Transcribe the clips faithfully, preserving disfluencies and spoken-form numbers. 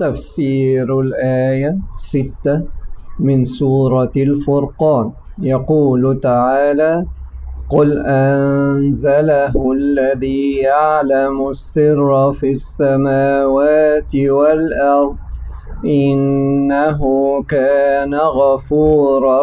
تفسير الآية ستة من سورة الفرقان. يقول تعالى: قل أنزله الذي يعلم السر في السماوات والأرض إنه كان غفورا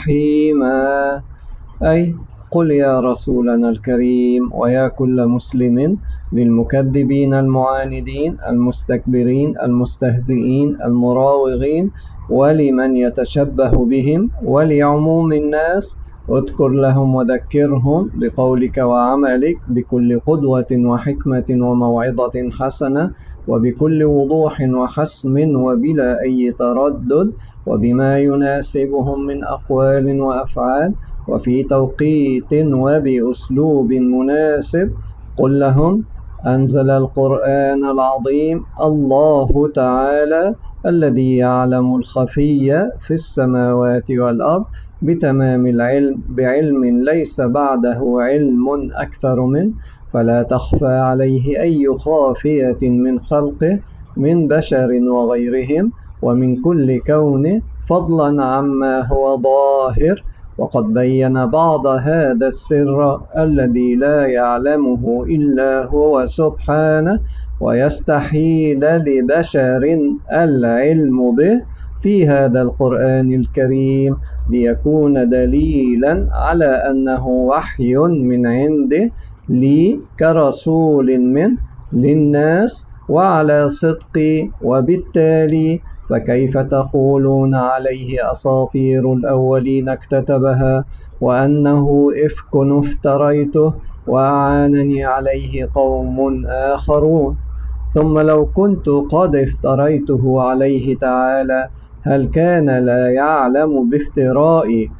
رحيما. أي قل يا رسولنا الكريم ويا كل مسلم للمكذبين المعاندين المستكبرين المستهزئين المراوغين ولمن يتشبه بهم ولعموم الناس، اذكر لهم وذكرهم بقولك وعملك بكل قدوة وحكمة وموعظة حسنة وبكل وضوح وحسم وبلا أي تردد وبما يناسبهم من أقوال وأفعال وفي توقيت وبأسلوب مناسب. قل لهم: أنزل القرآن العظيم الله تعالى الذي يعلم الخفي في السماوات والأرض بتمام العلم، بعلم ليس بعده علم أكثر منه، فلا تخفى عليه أي خافية من خلقه من بشر وغيرهم ومن كل كون، فضلا عما هو ظاهر. وقد بين بعض هذا السر الذي لا يعلمه إلا هو سبحانه ويستحيل لبشر العلم به في هذا القرآن الكريم، ليكون دليلا على أنه وحي من عنده لي كرسول منه للناس وعلى صدق، وبالتالي فكيف تقولون عليه أساطير الأولين اكتتبها وأنه إفك افتريته وأعانني عليه قوم آخرون؟ ثم لو كنت قد افتريته عليه تعالى، هل كان لا يعلم بافترائي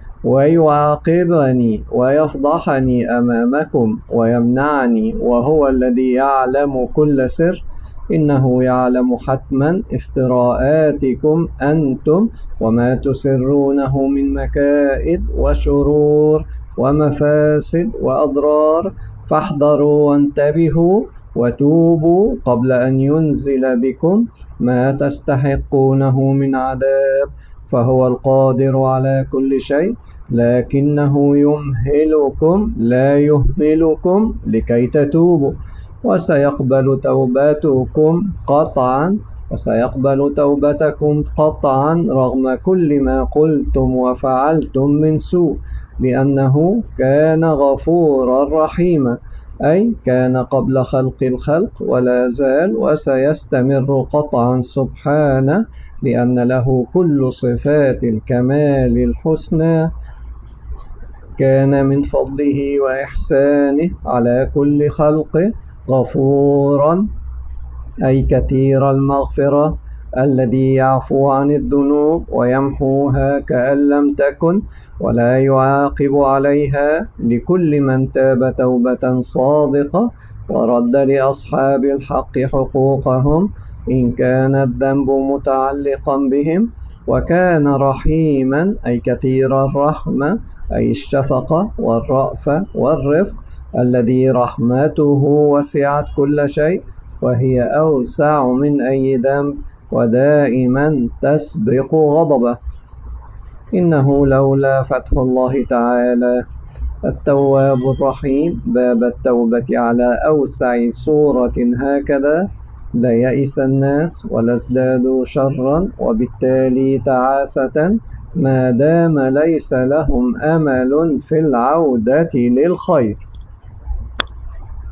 ويعاقبني ويفضحني أمامكم ويمنعني وهو الذي يعلم كل سر؟ إنه يعلم حتما افتراءاتكم أنتم وما تسرونه من مكائد وشرور ومفاسد وأضرار، فاحذروا وانتبهوا وتوبوا قبل أن ينزل بكم ما تستحقونه من عذاب، فهو القادر على كل شيء، لكنه يمهلكم لا يهملكم لكي تتوبوا، وسيقبل توبتكم قطعا وسيقبل توبتكم قطعا رغم كل ما قلتم وفعلتم من سوء، لأنه كان غفورا رحيما، أي كان قبل خلق الخلق ولا زال وسيستمر قطعا سبحانه، لأن له كل صفات الكمال الحسنى. كان من فضله وإحسانه على كل خلقه غفورا، أي كثير المغفرة، الذي يعفو عن الذنوب ويمحوها كأن لم تكن ولا يعاقب عليها لكل من تاب توبة صادقة ورد لأصحاب الحق حقوقهم إن كان الذنب متعلقا بهم. وكان رحيما، أي كثير الرحمة، أي الشفقة والرأفة والرفق، الذي رحمته وسعت كل شيء وهي أوسع من أي ذنب ودائما تسبق غضبه. إنه لولا فتح الله تعالى التواب الرحيم باب التوبة على أوسع صورة هكذا ليئس الناس ولازدادوا شرا وبالتالي تعاسة، ما دام ليس لهم أمل في العودة للخير.